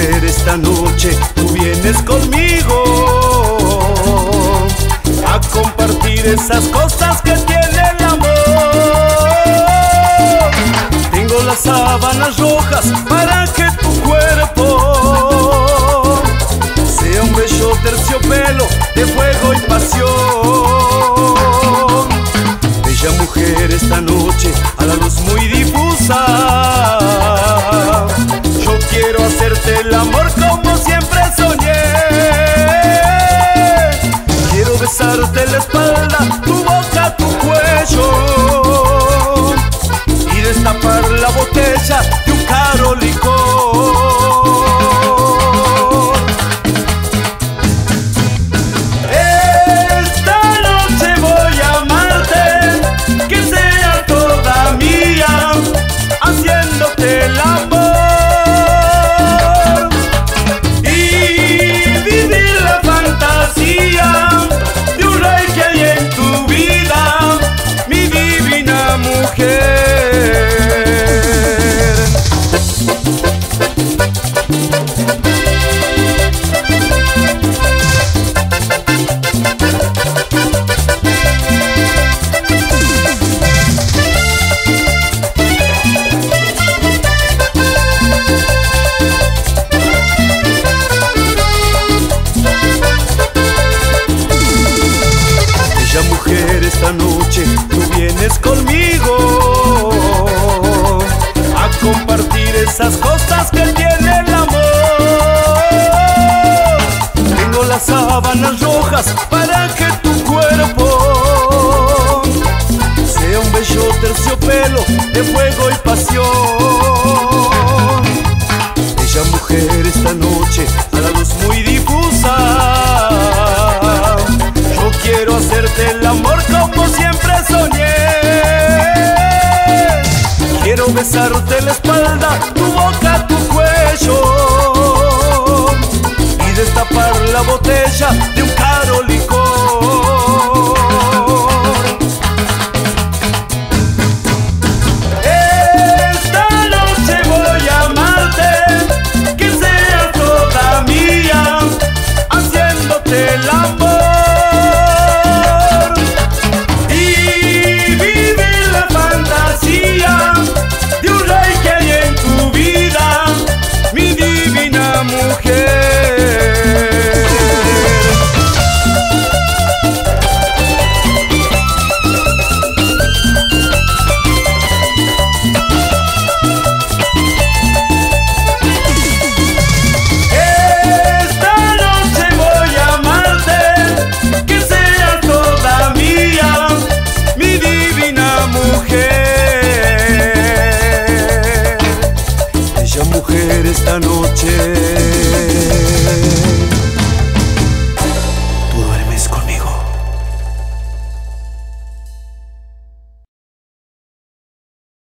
mujer, esta noche tú vienes conmigo a compartir esas cosas que tiene el amor. Tengo las sábanas rojas para que tu cuerpo sea un bello terciopelo de fuego y pasión. Bella mujer, esta noche a la luz muy difusa, yo quiero hacerte el amor como siempre soñé. Quiero besarte la espalda, tu boca, tu cuello y destapar la botella de un caro licor. Esta noche voy a amarte, que sea toda mía, haciéndote el amor. Esta noche tú vienes conmigo a compartir esas cosas que tiene el amor. Tengo las sábanas rojas para que tu cuerpo sea un bello terciopelo de fuego y pasión. Bella mujer, esta noche a la luz muy difusa, yo quiero hacerte el amor como siempre soñé. Quiero besarte la espalda, tu boca, tu cuello y destapar la botella de un caro licor. Esta noche voy a amarte, que seas toda mía, haciéndote el amor.